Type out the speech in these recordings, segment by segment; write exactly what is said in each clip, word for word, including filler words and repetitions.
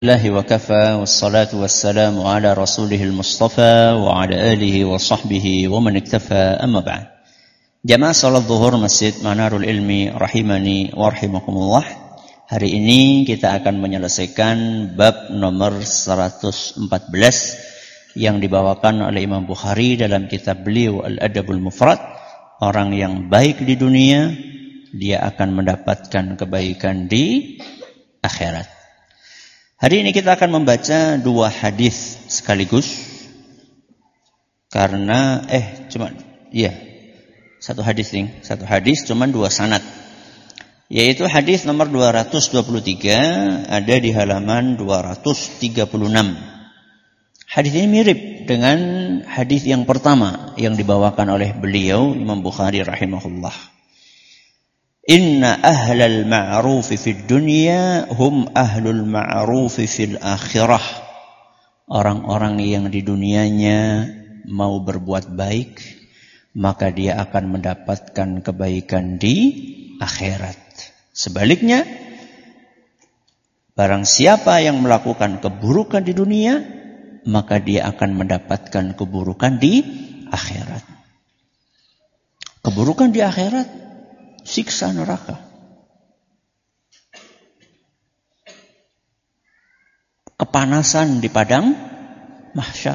Alhamdulillah wa kafa wassalatu wassalamu ala rasulihil mustafa wa ala alihi wa sahbihi wa man iktafa amma ba'd. Jamaah salat zuhur Masjid Manarul Ilmi rahimani wa rahimakumullah. Hari ini kita akan menyelesaikan bab nomor seratus empat belas yang dibawakan oleh Imam Bukhari dalam kitab beliau Al-Adabul Mufrad. Orang yang baik di dunia, dia akan mendapatkan kebaikan di akhirat. Hari ini kita akan membaca dua hadis sekaligus karena eh cuma iya satu hadis nih, satu hadis cuma dua sanad. Yaitu hadis nomor dua ratus dua puluh tiga ada di halaman dua ratus tiga puluh enam. Hadis ini mirip dengan hadis yang pertama yang dibawakan oleh beliau Imam Bukhari rahimahullah. Inna ahlal ma'rufi fid dunya hum ahlul ma'rufi fil akhirah. Orang-orang yang di dunianya mau berbuat baik, maka dia akan mendapatkan kebaikan di akhirat. Sebaliknya, barang siapa yang melakukan keburukan di dunia, maka dia akan mendapatkan keburukan di akhirat. Keburukan di akhirat, siksa neraka. Kepanasan di padang mahsyar.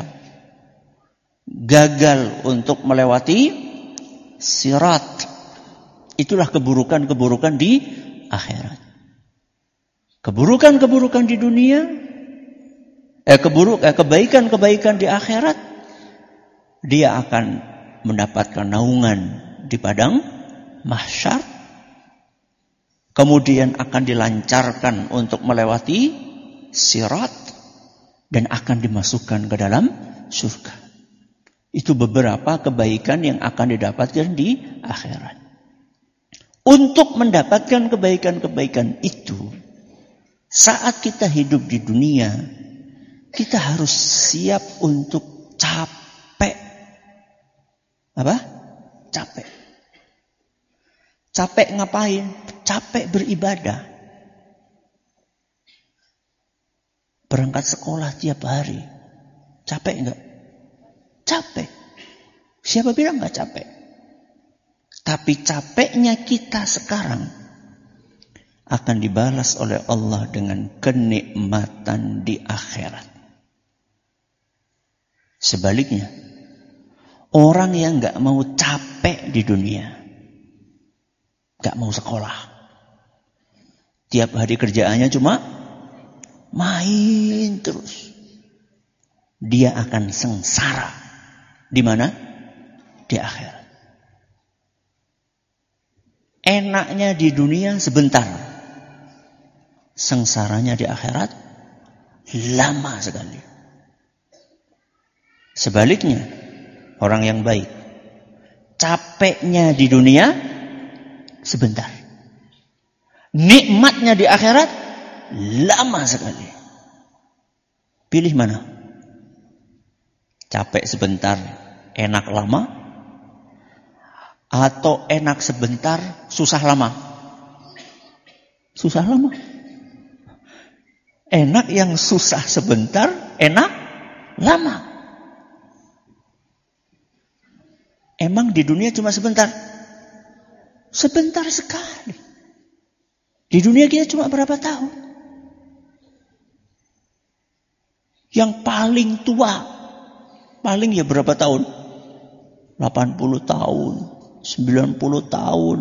Gagal untuk melewati sirat. Itulah keburukan-keburukan di akhirat. Keburukan-keburukan di dunia, eh, keburuk, eh, kebaikan-kebaikan di akhirat, dia akan mendapatkan naungan di padang mahsyar, kemudian akan dilancarkan untuk melewati sirat dan akan dimasukkan ke dalam surga. Itu beberapa kebaikan yang akan didapatkan di akhirat. Untuk mendapatkan kebaikan-kebaikan itu, saat kita hidup di dunia, kita harus siap untuk capek. Apa? Capek. Capek ngapain? Capek beribadah. Berangkat sekolah tiap hari. Capek enggak? Capek. Siapa bilang enggak capek? Tapi capeknya kita sekarang akan dibalas oleh Allah dengan kenikmatan di akhirat. Sebaliknya, orang yang enggak mau capek di dunia, gak mau sekolah, tiap hari kerjaannya cuma main terus, dia akan sengsara. Di mana? Di akhirat. Enaknya di dunia sebentar, sengsaranya di akhirat lama sekali. Sebaliknya, orang yang baik, capeknya di dunia sebentar, nikmatnya di akhirat lama sekali. Pilih mana? Capek sebentar, enak lama, atau enak sebentar, susah lama? Susah lama. Enak yang susah sebentar, enak lama. Emang di dunia cuma sebentar? Sebentar sekali. Di dunia kita cuma berapa tahun? Yang paling tua, paling ya berapa tahun? delapan puluh tahun, sembilan puluh tahun.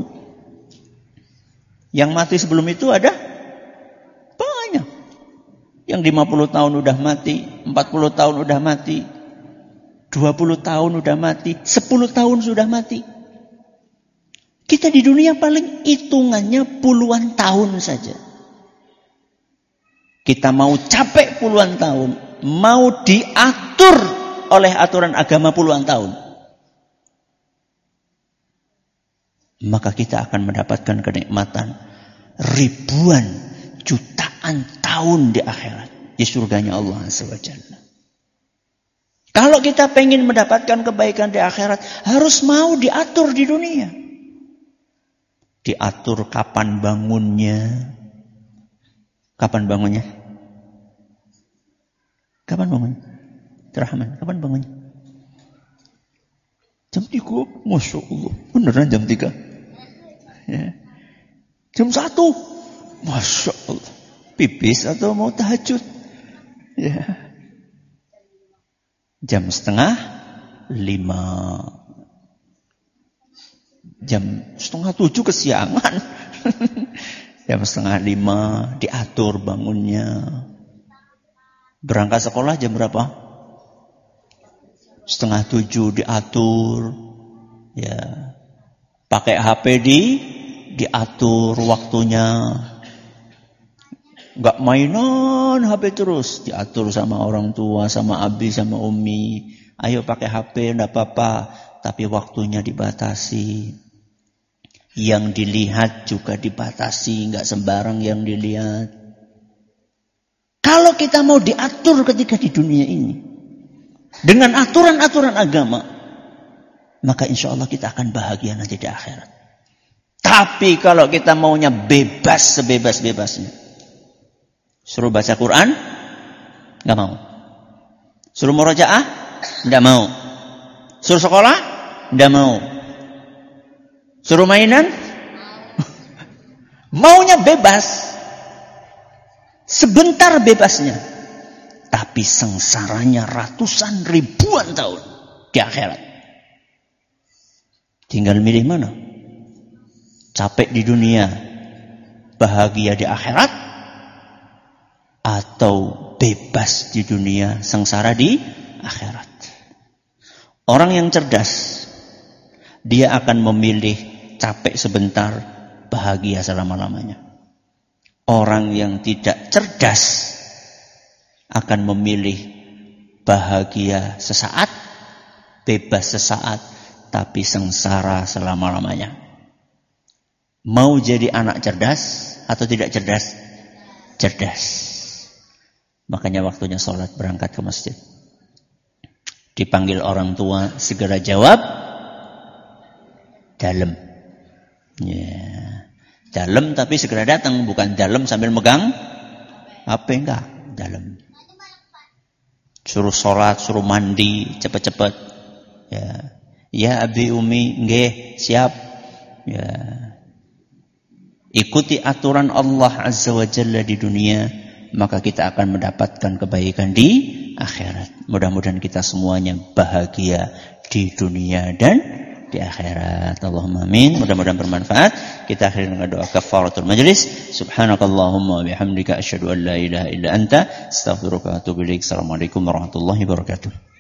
Yang mati sebelum itu ada banyak. Yang lima puluh tahun udah mati, empat puluh tahun udah mati, dua puluh tahun udah mati, sepuluh tahun sudah mati. Kita di dunia paling hitungannya puluhan tahun saja. Kita mau capek puluhan tahun, mau diatur oleh aturan agama puluhan tahun, maka kita akan mendapatkan kenikmatan ribuan, jutaan tahun di akhirat, di surganya Allah Azza wa Jalla. Kalau kita pengen mendapatkan kebaikan di akhirat, harus mau diatur di dunia. Diatur kapan bangunnya. Kapan bangunnya? Kapan bangunnya? Rahman, kapan bangunnya? Jam tiga. Masya Allah. Beneran jam tiga? Ya. Jam satu. Masya Allah. Pipis atau mau tahajud? Ya. Jam setengah lima. Jam setengah tujuh kesiangan. Jam setengah lima diatur bangunnya. Berangkat sekolah jam berapa? Setengah tujuh diatur, ya, pakai H P di diatur waktunya, nggak mainan H P terus, diatur sama orang tua, sama abi, sama umi. Ayo pakai H P, nggak apa-apa, tapi waktunya dibatasi. Yang dilihat juga dibatasi, nggak sembarang yang dilihat. Kalau kita mau diatur ketika di dunia ini dengan aturan-aturan agama, maka insya Allah kita akan bahagia nanti di akhirat. Tapi kalau kita maunya bebas sebebas-bebasnya, suruh baca Quran, nggak mau. Suruh murojaah, nggak mau. Suruh sekolah, nggak mau. Suruh mainan, maunya bebas, sebentar bebasnya. Tapi sengsaranya ratusan ribuan tahun di akhirat. Tinggal milih mana? Capek di dunia, bahagia di akhirat, atau bebas di dunia, sengsara di akhirat. Orang yang cerdas, dia akan memilih capek sebentar, bahagia selama-lamanya. Orang yang tidak cerdas akan memilih bahagia sesaat, bebas sesaat, tapi sengsara selama-lamanya. Mau jadi anak cerdas atau tidak cerdas? Cerdas. Makanya waktunya sholat, berangkat ke masjid. Dipanggil orang tua, segera jawab, dalam. Ya. Dalam tapi segera datang, bukan dalam sambil megang H P, enggak, dalam. Suruh sholat, suruh mandi, cepat-cepat. Ya, ya abi umi, nggih, siap. Ya. Ikuti aturan Allah Azza wa Jalla di dunia, maka kita akan mendapatkan kebaikan di akhirat. Mudah-mudahan kita semuanya bahagia di dunia dan di akhirat. Allahumma amin. Mudah-mudahan bermanfaat. Kita akhiri dengan doa kafaratul majlis. Subhanakallahumma bihamdika asyhadu an la ilaha illa anta astaghfiruka wa atubu ilaik. Assalamualaikum warahmatullahi wabarakatuh.